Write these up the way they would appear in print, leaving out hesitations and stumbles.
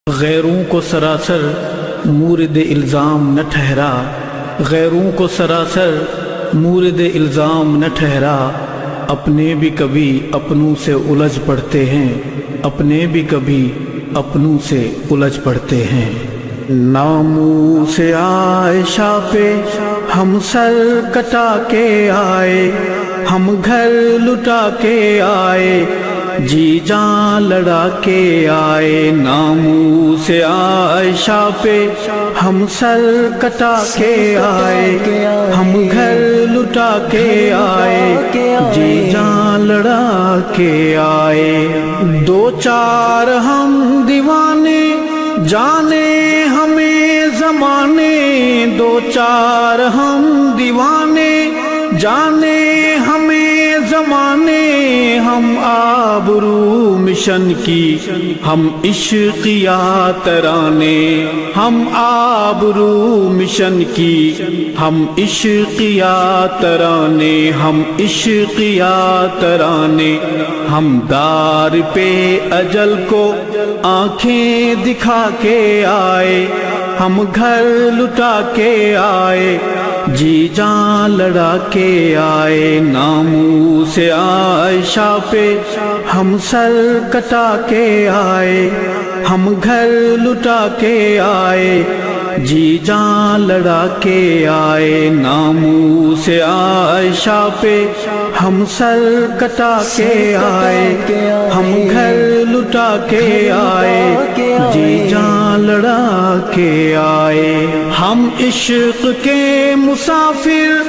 غیروں کو سراسر مورد الزام نہ ٹھہرا، غیروں کو سراسر مورد الزام نہ ٹھہرا، اپنے بھی کبھی اپنوں سے الجھ پڑتے ہیں، اپنے بھی کبھی اپنوں سے الجھ پڑتے ہیں۔ ناموس عائشہ پہ ہم سر کٹا کے آئے، ہم گھر لٹا کے آئے، جی جان لڑا کے آئے۔ ناموس عائشہ پہ ہم سر کٹا کے آئے، ہم گھر لٹا کے آئے، جی جان لڑا کے آئے۔ دو چار ہم دیوانے جانے ہمیں زمانے، دو چار ہم دیوانے جانے ہمیں زمانے، ہم آبرو مشن کی ہم عشقیہ ترانے، ہم آبرو مشن کی ہم عشقیہ ترانے، ہم عشقیہ ترانے، ہم دار پہ اجل کو آنکھیں دکھا کے آئے، ہم گھر لٹا کے آئے، جی جان لڑا کے آئے۔ ناموس عائشہ پہ ہم سر کٹا کے آئے، ہم گھر لٹا کے آئے، جی جان لڑا کے آئے۔ ناموس عائشہ پہ ہم سر کٹا کے آئے، ہم گھر لٹا کے آئے، جی جان لڑا کے آئے۔ ہم عشق کے مسافر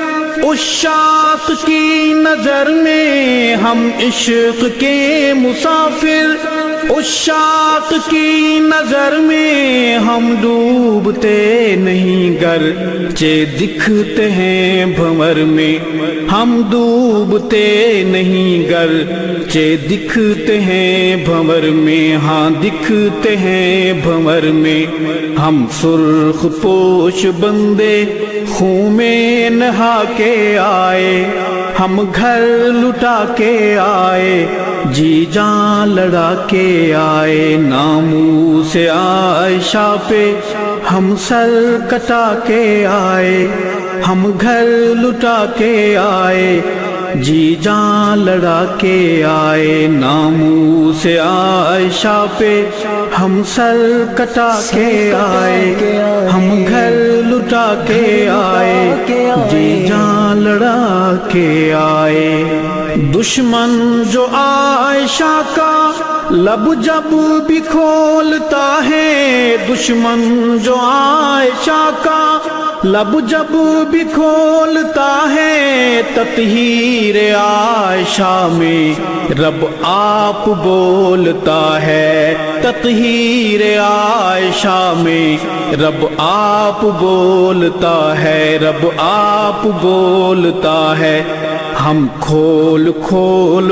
عشاق کی نظر میں، ہم عشق کے مسافر عشاق کی نظر میں، ہم ڈوبتے نہیں گرچہ دکھتے ہیں بھنور میں، ہم ڈوبتے نہیں گرچہ دکھتے ہیں بھنور میں، ہاں دکھتے ہیں بھنور میں۔ ہم سرخ پوش بندے خون میں نہا کے آئے، ہم گھر لٹا کے آئے، جی جان لڑا کے آئے۔ ناموس عائشہ پہ ہم سر کٹا کے آئے، ہم گھر لٹا کے آئے، جی جان لڑا کے آئے۔ ناموس عائشہ پہ ہم سر کٹا کے آئے، ہم گھر لٹا کے آئے، جی جان لڑا کے آئے۔ دشمن جو عائشہ کا لب جب بھی کھولتا ہے، دشمن جو عائشہ کا لب جب بھی کھولتا ہے، تطہیر عائشہ میں رب آپ بولتا ہے، تطہیر عائشہ میں رب آپ بولتا ہے، رب آپ بولتا ہے۔ ہم کھول کھول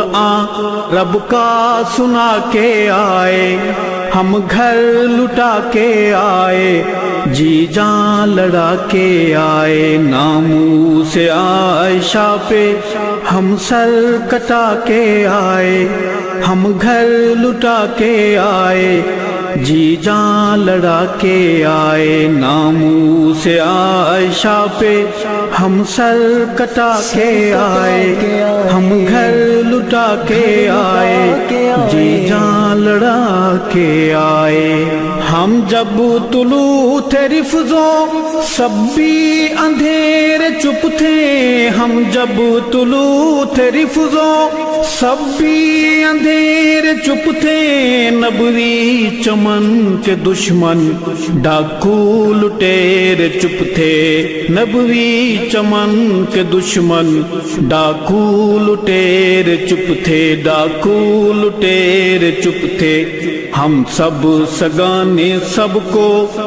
قرآن رب کا سنا کے آئے، ہم گھر لٹا کے آئے، جی جان لڑا کے آئے۔ ناموس عائشہ پہ ہم سر کٹا کے آئے، ہم گھر لٹا کے آئے، جی جان لڑا کے آئے۔ ناموس عائشہ پہ ہم سر کٹا کے آئے، ہم گھر لٹا کے آئے، جی جان لڑا کے آئے۔ ہم جب طلوع تھے رفضوں سب بھی اندھیرے چپ تھے، ہم جب طلوع تھے رفضوں سب بھی اندھیرے چپ تھے، نبوی چمن کے دشمن ڈاکو لٹیرے چپ تھے، نبوی چمن کے دشمن ڈاکو لٹیرے چپ تھے، ڈاکو لٹیرے چپ تھے۔ ہم سب سگانے سب کو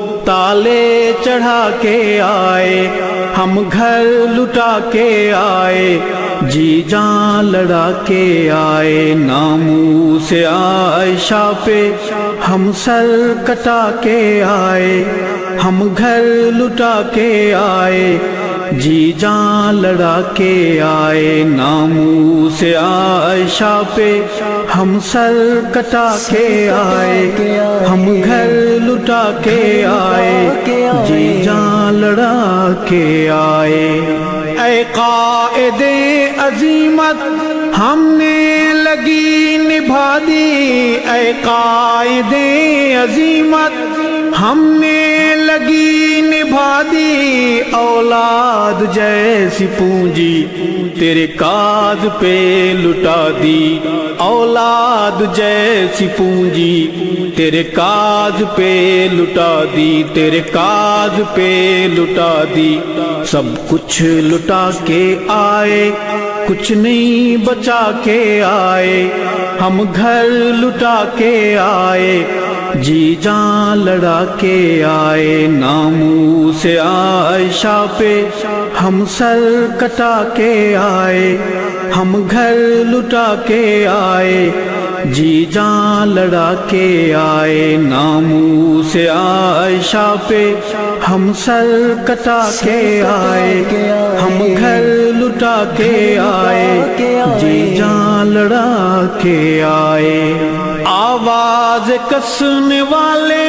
تالے چڑھا کے آئے، ہم گھر لٹا کے آئے، جی جان لڑا کے آئے۔ ناموس عائشہ پہ ہم سر کٹا کے آئے، ہم گھر لٹا کے آئے، جی جان لڑا کے آئے، ناموس عائشہ پہ ہم سر کٹا کے آئے، ہم گھر لٹا کے آئے، جی جان لڑا کے آئے۔ اے قائد عظیمت ہم نے لگی نبھا دی، اے قائد عظیمت ہم نے لگی نبھا دی، اولاد جیسی پونجی تیرے کاج پہ لٹا دی، اولاد جیسی پونجی تیرے کاج پہ لٹا دی، تیرے کاج پہ لٹا دی۔ سب کچھ لٹا کے آئے، کچھ نہیں بچا کے آئے، ہم گھر لٹا کے آئے، جی جان لڑا کے آئے، ناموس عائشہ پہ ہم سر کٹا کے آئے، ہم گھر لٹا کے آئے، جی جان لڑا کے آئے، ناموس عائشہ پہ ہم سر کٹا کے آئے، ہم گھر لٹا کے آئے، جی جان لڑا کے آئے۔ آواز کسنے والے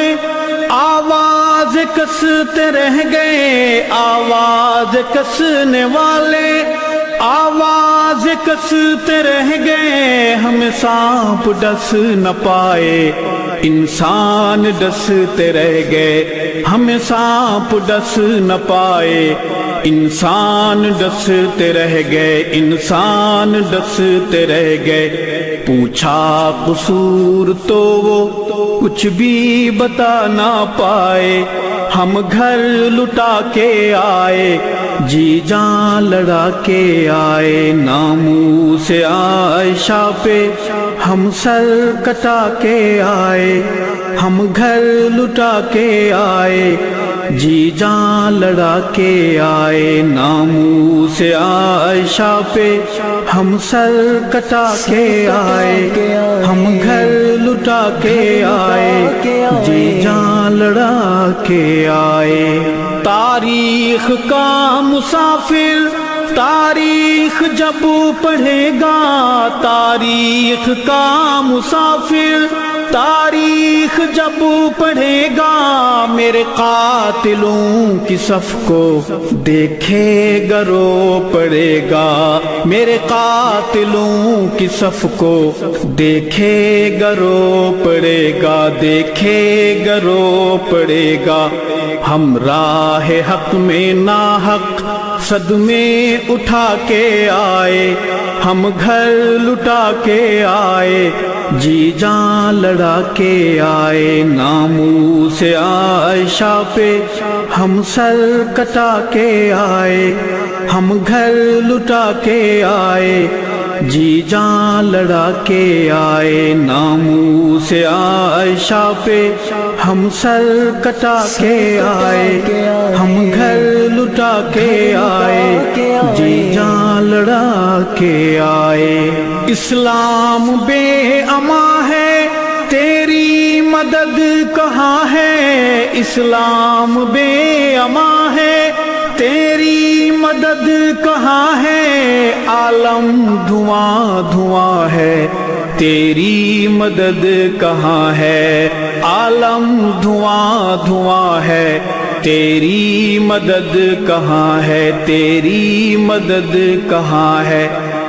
آواز کستے رہ گئے، آواز کسنے والے آواز کستے رہ گئے، ہمیں سانپ ڈس نہ پائے، انسان ڈستے رہ گئے، ہمیں سانپ ڈس نہ پائے، انسان ڈستے رہ گئے، انسان ڈستے رہ گئے۔ پوچھا قصور تو وہ کچھ بھی بتا نہ پائے، ہم گھر لٹا کے آئے، جی جان لڑا کے آئے، ناموس عائشہ پہ ہم سر کٹا کے آئے، ہم گھر لٹا کے آئے، جی جان لڑا کے آئے، ناموس عائشہ پہ ہم سر کٹا کے آئے، ہم گھر لٹا کے آئے، جی جان لڑا کے آئے۔ تاریخ کا مسافر تاریخ جب پڑھے گا، تاریخ کا مسافر تاریخ جب پڑھے گا، میرے قاتلوں کی صف کو دیکھے گا رو پڑے گا، میرے قاتلوں کی صف کو دیکھے گا رو پڑے گا، دیکھے گا رو پڑے گا۔ ہم راہ حق میں ناحق صدمے اٹھا کے آئے، ہم گھر لٹا کے آئے، جی جان لڑا کے آئے، ناموس عائشہ پہ ہم سر کٹا کے آئے، ہم گھر لٹا کے آئے، جی جان لڑا کے آئے، ناموس عائشہ پہ ہم سر کٹا کے آئے، ہم گھر لٹا کے آئے، جی جان لڑا کے آئے۔ اسلام بے امان ہے، تیری مدد کہاں ہے، اسلام بے امان ہے، تیری مدد کہاں ہے، عالم دھواں دھواں ہے، تیری مدد کہاں ہے، عالم دھواں دھواں ہے، تیری مدد کہاں ہے، تیری مدد کہاں ہے۔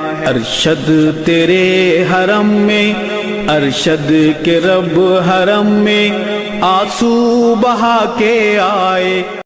ارشد تیرے حرم میں، ارشد کے رب حرم میں آنسو بہا کے آئے۔